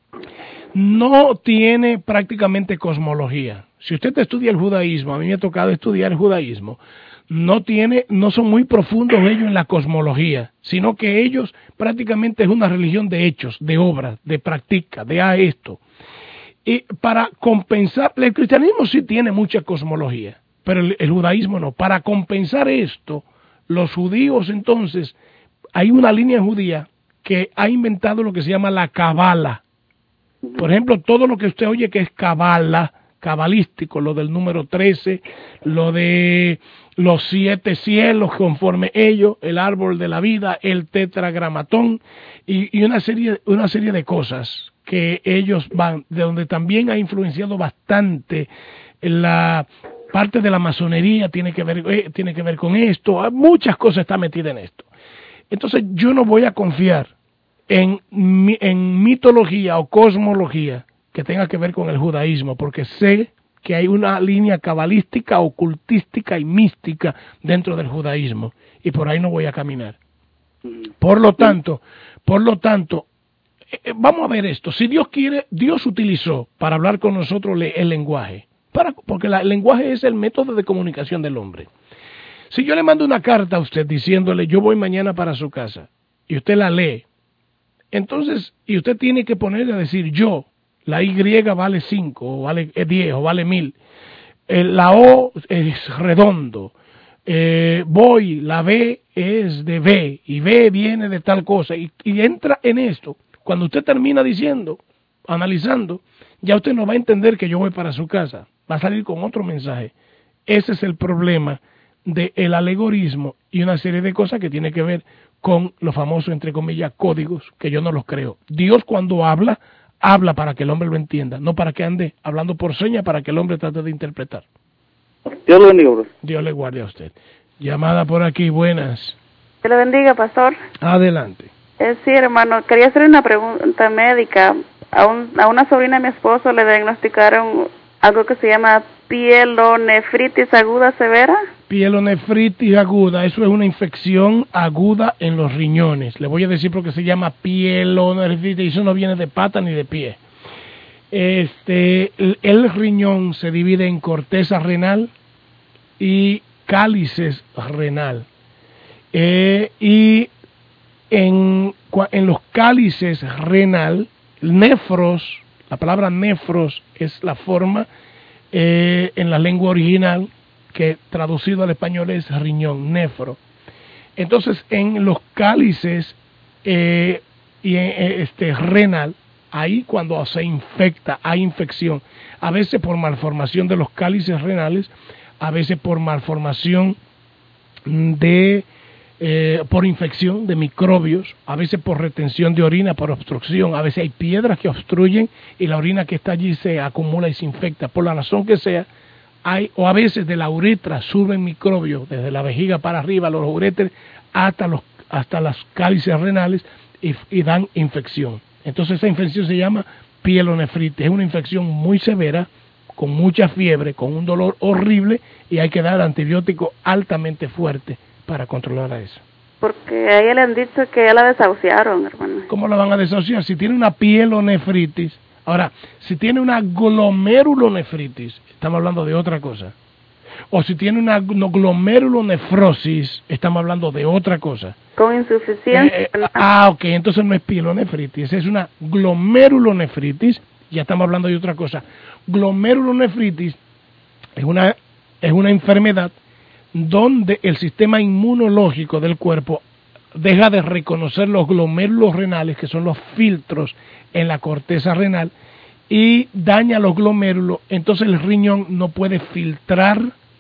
no tiene prácticamente cosmología. Si usted estudia el judaísmo, a mí me ha tocado estudiar el judaísmo, no tiene, no son muy profundos ellos en la cosmología, sino que ellos prácticamente es una religión de hechos, de obras, de práctica, de a esto. Y para compensar, el cristianismo sí tiene mucha cosmología, pero el, el judaísmo no. Para compensar esto, los judíos entonces, hay una línea judía que ha inventado lo que se llama la cabala. Por ejemplo, todo lo que usted oye que es cabala, cabalístico, lo del número trece, lo de los siete cielos conforme ellos, el árbol de la vida, el tetragramatón y, y una serie, una serie de cosas que ellos van, de donde también ha influenciado bastante la parte de la masonería, tiene que ver, eh, tiene que ver con esto, muchas cosas están metidas en esto. Entonces yo no voy a confiar en, en mitología o cosmología que tenga que ver con el judaísmo, porque sé que hay una línea cabalística, ocultística y mística dentro del judaísmo, y por ahí no voy a caminar. Por lo tanto, por lo tanto, eh, vamos a ver esto. Si Dios quiere, Dios utilizó para hablar con nosotros el lenguaje, para, porque la, el lenguaje es el método de comunicación del hombre. Si yo le mando una carta a usted diciéndole, yo voy mañana para su casa, y usted la lee, entonces, y usted tiene que ponerle a decir yo, la Y vale cinco, o vale diez, o vale mil. Eh, la O es redondo. Eh, voy, la B es de B, y B viene de tal cosa. Y, y entra en esto. Cuando usted termina diciendo, analizando, ya usted no va a entender que yo voy para su casa. va a salir con otro mensaje. Ese es el problema del alegorismo y una serie de cosas que tiene que ver con los famosos, entre comillas, códigos, que yo no los creo. Dios cuando habla, habla para que el hombre lo entienda, no para que ande hablando por señas para que el hombre trate de interpretar. Dios lo bendiga. Dios le guarde a usted. Llamada por aquí, buenas. Dios le bendiga, pastor. Adelante. Eh, sí, hermano, quería hacer una pregunta médica. A, un, a una sobrina de mi esposo le diagnosticaron algo que se llama pielonefritis aguda severa. Pielonefritis aguda, eso es una infección aguda en los riñones. Le voy a decir porque se llama pielonefritis y eso no viene de pata ni de pie. Este, el, el riñón se divide en corteza renal y cálices renal. Eh, y en, en los cálices renal, nefros, la palabra nefros es la forma eh, en la lengua original que traducido al español es riñón, nefro. Entonces en los cálices eh, y eh, este renal, ahí cuando se infecta, hay infección, a veces por malformación de los cálices renales, a veces por malformación de Eh, por infección de microbios, a veces por retención de orina, por obstrucción, a veces hay piedras que obstruyen y la orina que está allí se acumula y se infecta, por la razón que sea, hay, o a veces de la uretra suben microbios desde la vejiga para arriba, los uretres hasta los hasta las cálices renales y, y dan infección. Entonces esa infección se llama pielonefritis, es una infección muy severa, con mucha fiebre, con un dolor horrible y hay que dar antibióticos altamente fuertes para controlar a eso. Porque a ella le han dicho que ya la desahuciaron, hermano. ¿Cómo la van a desahuciar? Si tiene una pielonefritis. Ahora, si tiene una glomerulonefritis, estamos hablando de otra cosa. O si tiene una glomerulonefrosis, estamos hablando de otra cosa. Con insuficiencia. Eh, eh, ah, ok, entonces no es pielonefritis, es una glomerulonefritis, ya estamos hablando de otra cosa. Glomerulonefritis es una, es una enfermedad donde el sistema inmunológico del cuerpo deja de reconocer los glomérulos renales, que son los filtros en la corteza renal, y daña los glomérulos, entonces el riñón no puede filtrar,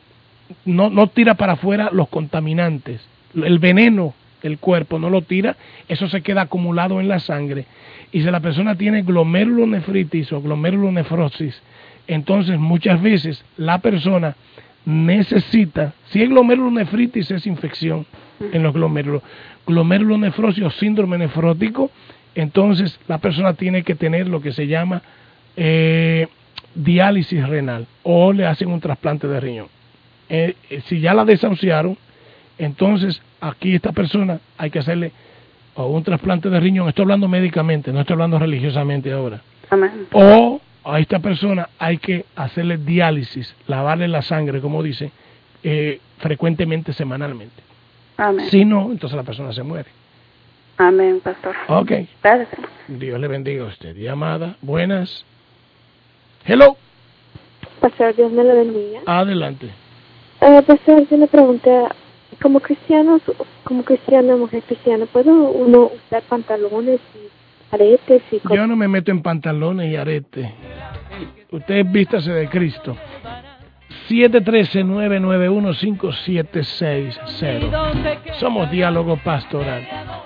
no, no tira para afuera los contaminantes, el veneno del cuerpo no lo tira, eso se queda acumulado en la sangre, y si la persona tiene glomerulonefritis o glomerulonefrosis, entonces muchas veces la persona necesita, si es glomerulonefritis es infección en los glomérulos, glomerulonefrosis o síndrome nefrótico, entonces la persona tiene que tener lo que se llama eh, diálisis renal o le hacen un trasplante de riñón. Eh, si ya la desahuciaron, entonces aquí esta persona hay que hacerle o un trasplante de riñón, estoy hablando médicamente, no estoy hablando religiosamente ahora. Amén. O a esta persona hay que hacerle diálisis, lavarle la sangre, como dice, eh, frecuentemente, semanalmente. Amén. Si no, entonces la persona se muere. Amén, pastor. Ok. Gracias. Dios le bendiga a usted. Llamada, buenas. Hello. Pastor, Dios me lo bendiga. Adelante. Uh, pastor, yo le pregunté, como cristianos, como cristiana, mujer cristiana, ¿puedo uno usar pantalones y aretes y cosas? Yo no me meto en pantalones y aretes. Usted vístase de Cristo. siete uno tres, nueve nueve uno, cinco siete seis cero. Somos Diálogo Pastoral.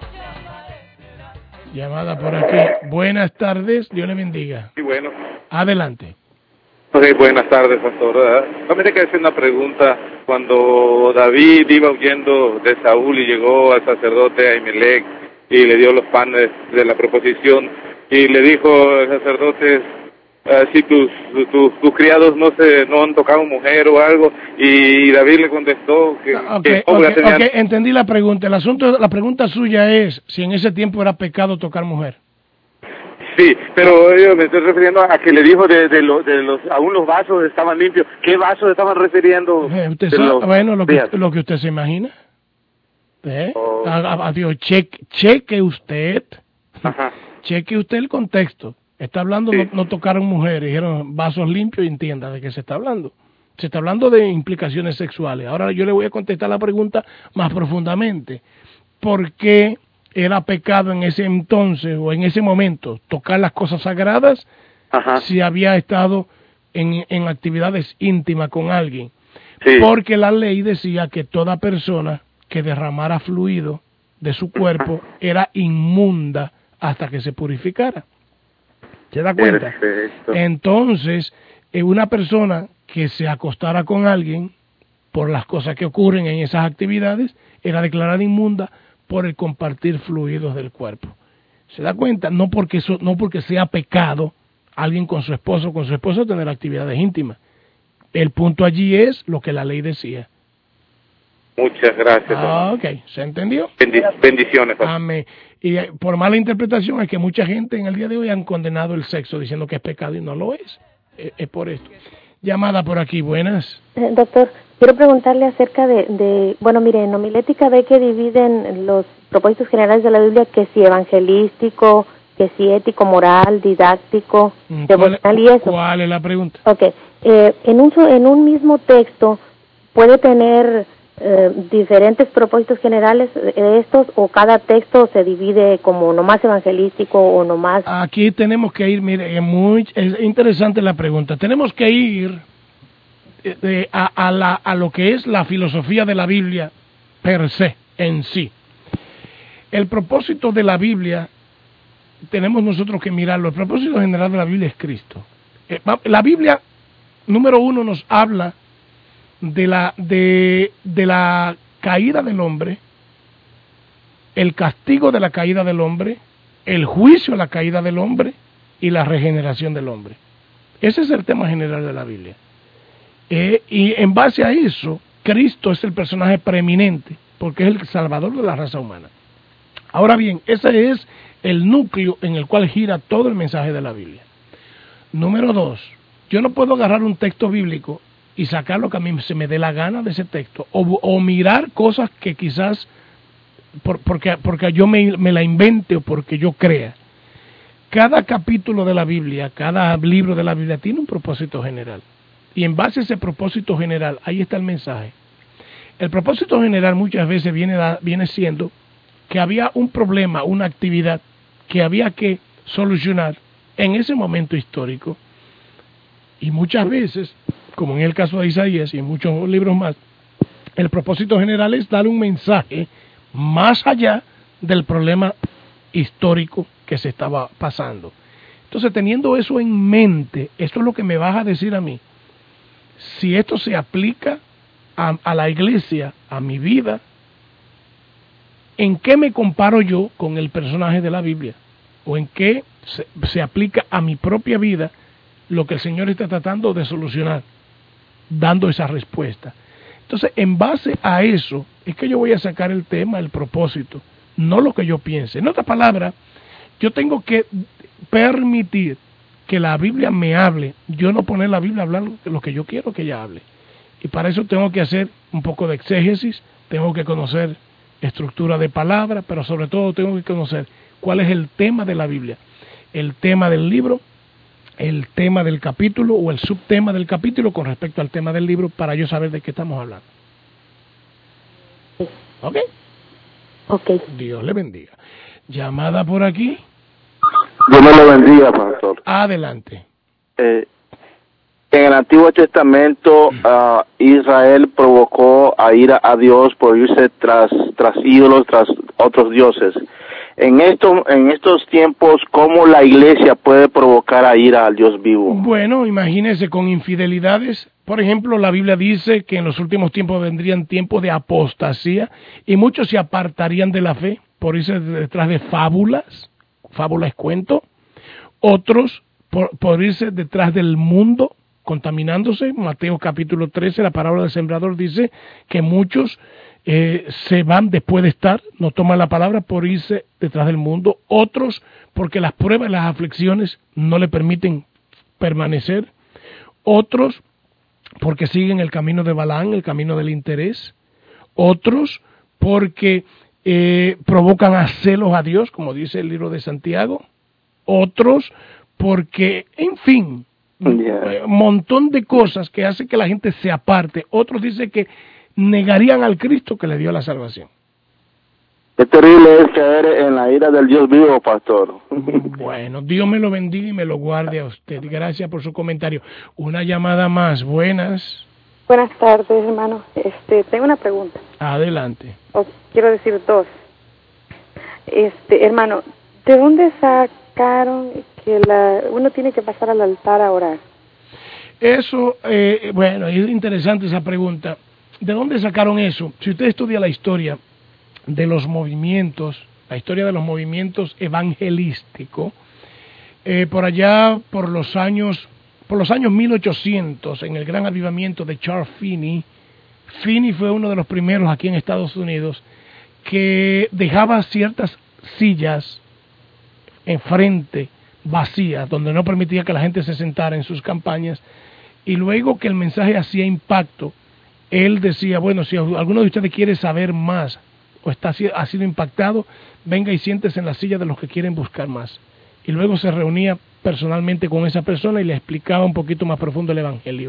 Llamada por aquí. Buenas tardes, Dios le bendiga. Sí, bueno. Adelante. Ok, buenas tardes, pastor. No me deja hacer una pregunta. Cuando David iba huyendo de Saúl y llegó al sacerdote Ahimelech y le dio los panes de la proposición y le dijo al sacerdote, uh, si tus, tus tus criados no se no han tocado mujer o algo, y David le contestó que, okay, que okay, tenían... okay, entendí la pregunta. El asunto, la pregunta suya es si en ese tiempo era pecado tocar mujer. Sí, pero yo me estoy refiriendo a que le dijo de, de, los, de los, aún los vasos estaban limpios. ¿Qué vasos estaban refiriendo? Eh, usted de sabe, los bueno, lo que, días? lo que usted se imagina. ¿Eh? Oh. Adiós, cheque, cheque usted, Ajá. cheque usted el contexto. Está hablando, Sí. no, no tocaron mujeres, dijeron vasos limpios y entienda de qué se está hablando. Se está hablando de implicaciones sexuales. Ahora yo le voy a contestar la pregunta más profundamente. ¿Por qué era pecado en ese entonces o en ese momento tocar las cosas sagradas? Ajá. Si había estado en, en actividades íntimas con alguien, Sí. porque la ley decía que toda persona que derramara fluido de su cuerpo era inmunda hasta que se purificara. ¿Se da cuenta? Perfecto. Entonces, eh, una persona que se acostara con alguien por las cosas que ocurren en esas actividades era declarada inmunda por el compartir fluidos del cuerpo. ¿Se da cuenta? No porque eso, no porque sea pecado alguien con su esposo, con su esposo tener actividades íntimas. El punto allí es lo que la ley decía. Muchas gracias. Ah, ok, ¿se entendió? Bendi- bendiciones, pastor. Amén. Y eh, por mala interpretación es que mucha gente en el día de hoy han condenado el sexo diciendo que es pecado y no lo es. Es, es por esto. Llamada por aquí, buenas. Eh, doctor, quiero preguntarle acerca de, de, bueno, mire, en homilética ve que dividen los propósitos generales de la Biblia, que si evangelístico, que si ético, moral, didáctico, ¿Cuál, devocional y eso. ¿Cuál es la pregunta? Ok, eh, en, un, so- en un mismo texto puede tener eh, diferentes propósitos generales de estos, o cada texto se divide como nomás evangelístico o nomás... Aquí tenemos que ir, mire, es, muy, es interesante la pregunta. Tenemos que ir eh, eh, a, a, la, a lo que es la filosofía de la Biblia per se, en sí. El propósito de la Biblia, tenemos nosotros que mirarlo. El propósito general de la Biblia es Cristo. Eh, va- la Biblia, número uno, nos habla de la, de, de la caída del hombre, el castigo de la caída del hombre, el juicio a la caída del hombre y la regeneración del hombre. Ese es el tema general de la Biblia. Eh, y en base a eso, Cristo es el personaje preeminente, porque es el salvador de la raza humana. Ahora bien, ese es el núcleo en el cual gira todo el mensaje de la Biblia. Número dos, yo no puedo agarrar un texto bíblico y sacar lo que a mí se me dé la gana de ese texto, o, o mirar cosas que quizás por, porque, porque yo me, me la invente o porque yo crea. Cada capítulo de la Biblia, cada libro de la Biblia tiene un propósito general. Y en base a ese propósito general, ahí está el mensaje. El propósito general muchas veces viene, da, viene siendo que había un problema, una actividad que había que solucionar en ese momento histórico. Y muchas veces, como en el caso de Isaías y en muchos libros más, el propósito general es dar un mensaje más allá del problema histórico que se estaba pasando. Entonces, teniendo eso en mente, esto es lo que me vas a decir a mí. Si esto se aplica a, a la iglesia, a mi vida, ¿en qué me comparo yo con el personaje de la Biblia? ¿O en qué se, se aplica a mi propia vida lo que el Señor está tratando de solucionar, dando esa respuesta? Entonces, en base a eso, es que yo voy a sacar el tema, el propósito, no lo que yo piense. En otras palabras, yo tengo que permitir que la Biblia me hable, yo no poner la Biblia a hablar lo que yo quiero que ella hable. Y para eso tengo que hacer un poco de exégesis, tengo que conocer estructura de palabras, pero sobre todo tengo que conocer cuál es el tema de la Biblia, el tema del libro, el tema del capítulo o el subtema del capítulo con respecto al tema del libro, para yo saber de qué estamos hablando. ¿Ok? Ok. Dios le bendiga. Llamada por aquí. Dios me lo bendiga, pastor. Adelante. Eh, en el Antiguo Testamento, uh, Israel provocó a ir a, a Dios por irse tras tras ídolos, tras otros dioses. En esto, en estos tiempos, ¿cómo la iglesia puede provocar a ir al Dios vivo? Bueno, imagínese con infidelidades. Por ejemplo, la Biblia dice que en los últimos tiempos vendrían tiempos de apostasía y muchos se apartarían de la fe por irse detrás de fábulas, fábulas cuento, otros por, por irse detrás del mundo, contaminándose. Mateo capítulo trece, la parábola del sembrador dice que muchos eh, se van después de estar, no toman la palabra por irse detrás del mundo, otros porque las pruebas y las aflicciones no le permiten permanecer, otros porque siguen el camino de Balaam, el camino del interés, otros porque eh, provocan a celos a Dios, como dice el libro de Santiago, otros porque, en fin, Yeah. un montón de cosas que hacen que la gente se aparte. Otros dicen que negarían al Cristo que le dio la salvación. Qué terrible es caer en la ira del Dios vivo, pastor. Bueno, Dios me lo bendiga y me lo guarde a usted. Gracias por su comentario. Una llamada más. Buenas. Buenas tardes, hermano. Este, tengo una pregunta. Adelante. O quiero decir dos. Este, hermano, ¿de dónde sacaron que la, uno tiene que pasar al altar a orar? Eso, eh, bueno, es interesante esa pregunta. ¿De dónde sacaron eso? Si usted estudia la historia de los movimientos, la historia de los movimientos evangelísticos, eh, por allá por los años, por los años mil ochocientos, en el gran avivamiento de Charles Finney, Finney fue uno de los primeros aquí en Estados Unidos que dejaba ciertas sillas enfrente vacías, donde no permitía que la gente se sentara en sus campañas, y luego que el mensaje hacía impacto, él decía, bueno, si alguno de ustedes quiere saber más o está, ha sido impactado, venga y siéntese en la silla de los que quieren buscar más. Y luego se reunía personalmente con esa persona y le explicaba un poquito más profundo el Evangelio.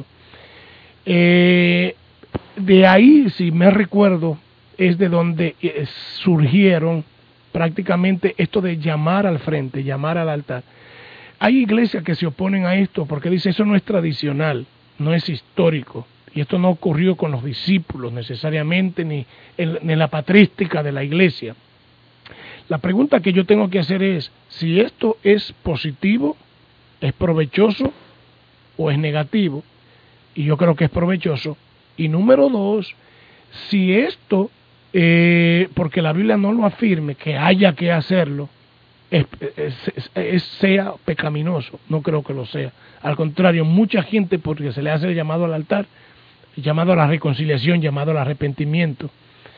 Eh, de ahí, si me recuerdo, es de donde eh, surgieron prácticamente esto de llamar al frente, llamar al altar. Hay iglesias que se oponen a esto porque dicen eso no es tradicional, no es histórico. Y esto no ocurrió con los discípulos necesariamente, ni en, ni en la patrística de la iglesia. La pregunta que yo tengo que hacer es, si esto es positivo, es provechoso o es negativo. Y yo creo que es provechoso. Y número dos, si esto, eh, porque la Biblia no lo afirme, que haya que hacerlo, es, es, es, es, sea pecaminoso, no creo que lo sea. Al contrario, mucha gente, porque se le hace el llamado al altar, llamado a la reconciliación, llamado al arrepentimiento,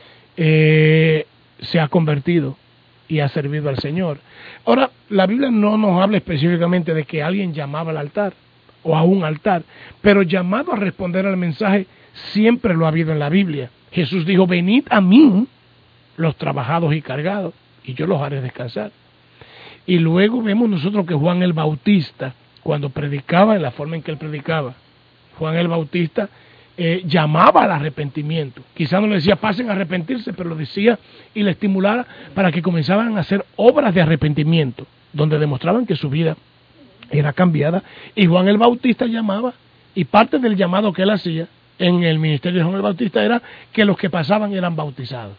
eh, se ha convertido y ha servido al Señor. Ahora, la Biblia no nos habla específicamente de que alguien llamaba al altar o a un altar, pero llamado a responder al mensaje siempre lo ha habido en la Biblia. Jesús dijo, venid a mí los trabajados y cargados, y yo los haré descansar. Y luego vemos nosotros que Juan el Bautista, cuando predicaba en la forma en que él predicaba, Juan el Bautista eh, llamaba al arrepentimiento. Quizás no le decía pasen a arrepentirse, pero lo decía y le estimulaba para que comenzaran a hacer obras de arrepentimiento, donde demostraban que su vida era cambiada. Y Juan el Bautista llamaba, y parte del llamado que él hacía en el ministerio de Juan el Bautista era que los que pasaban eran bautizados.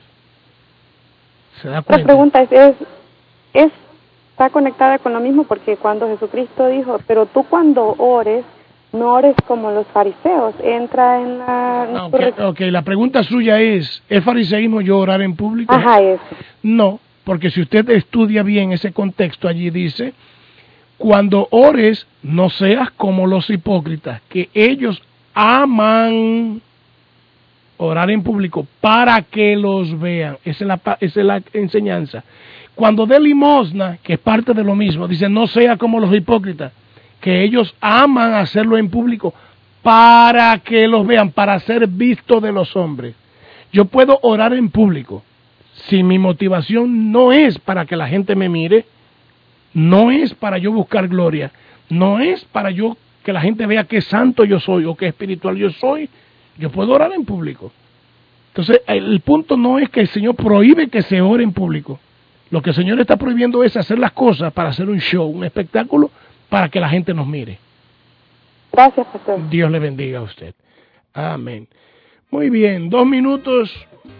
¿Se da cuenta? La pregunta es, es, es está conectada con lo mismo, porque cuando Jesucristo dijo, pero tú cuando ores, no ores como los fariseos, entra en la... No, okay, ok, la pregunta suya es, ¿es fariseísmo yo orar en público? Ajá, eso. No, porque si usted estudia bien ese contexto, allí dice, cuando ores, no seas como los hipócritas, que ellos aman orar en público para que los vean. Esa es la, esa es la enseñanza. Cuando dé limosna, que es parte de lo mismo, dice, no sea como los hipócritas, que ellos aman hacerlo en público para que los vean, para ser visto de los hombres. Yo puedo orar en público si mi motivación no es para que la gente me mire, no es para yo buscar gloria, no es para yo que la gente vea qué santo yo soy o qué espiritual yo soy. Yo puedo orar en público. Entonces, el punto no es que el Señor prohíbe que se ore en público. Lo que el Señor está prohibiendo es hacer las cosas para hacer un show, un espectáculo, para que la gente nos mire. Gracias, pastor. Dios le bendiga a usted. Amén. Muy bien, dos minutos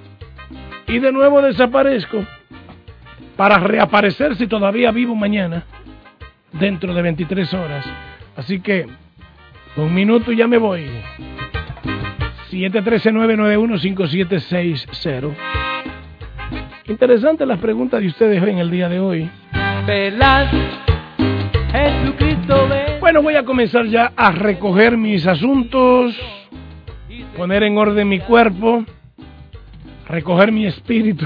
y de nuevo desaparezco para reaparecer si todavía vivo mañana, dentro de veintitrés horas. Así que, un minuto y ya me voy. siete uno tres, nueve nueve uno, cinco siete seis cero. Interesantes las preguntas de ustedes en el día de hoy. Bueno, voy a comenzar ya a recoger mis asuntos, poner en orden mi cuerpo, recoger mi espíritu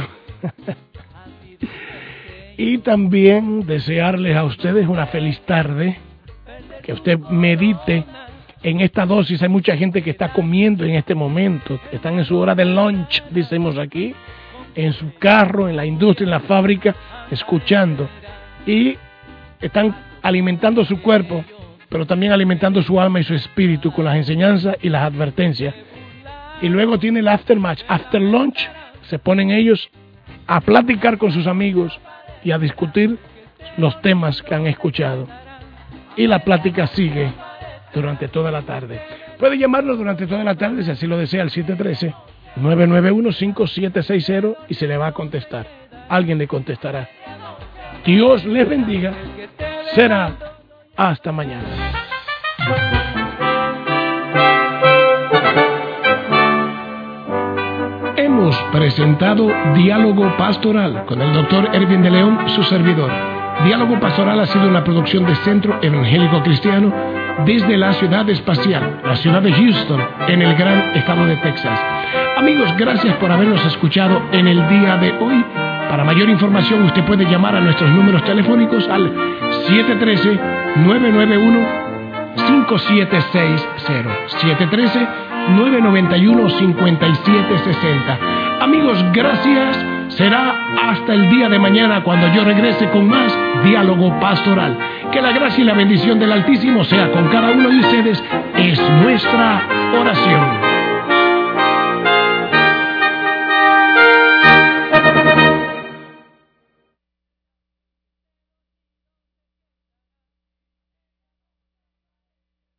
y también desearles a ustedes una feliz tarde, que usted medite en esta dosis. Hay mucha gente que está comiendo en este momento, están en su hora de lunch, decimos aquí, en su carro, en la industria, en la fábrica, escuchando, y están alimentando su cuerpo, pero también alimentando su alma y su espíritu con las enseñanzas y las advertencias. Y luego tiene el aftermatch, after lunch, se ponen ellos a platicar con sus amigos y a discutir los temas que han escuchado. Y la plática sigue durante toda la tarde. Puede llamarnos durante toda la tarde si así lo desea al siete uno tres, nueve nueve uno, cinco siete seis cero y se le va a contestar. Alguien le contestará. Dios les bendiga. Será hasta mañana. Hemos presentado Diálogo Pastoral con el doctor Erwin de León, su servidor. Diálogo Pastoral ha sido una producción de Centro Evangélico Cristiano desde la ciudad espacial, la ciudad de Houston, en el gran estado de Texas. Amigos, gracias por habernos escuchado en el día de hoy. Para mayor información usted puede llamar a nuestros números telefónicos al siete uno tres, nueve nueve uno, cinco siete seis cero, siete uno tres, nueve nueve uno, cinco siete seis cero. Amigos, gracias. Será hasta el día de mañana cuando yo regrese con más Diálogo Pastoral. Que la gracia y la bendición del Altísimo sea con cada uno de ustedes. Es nuestra oración.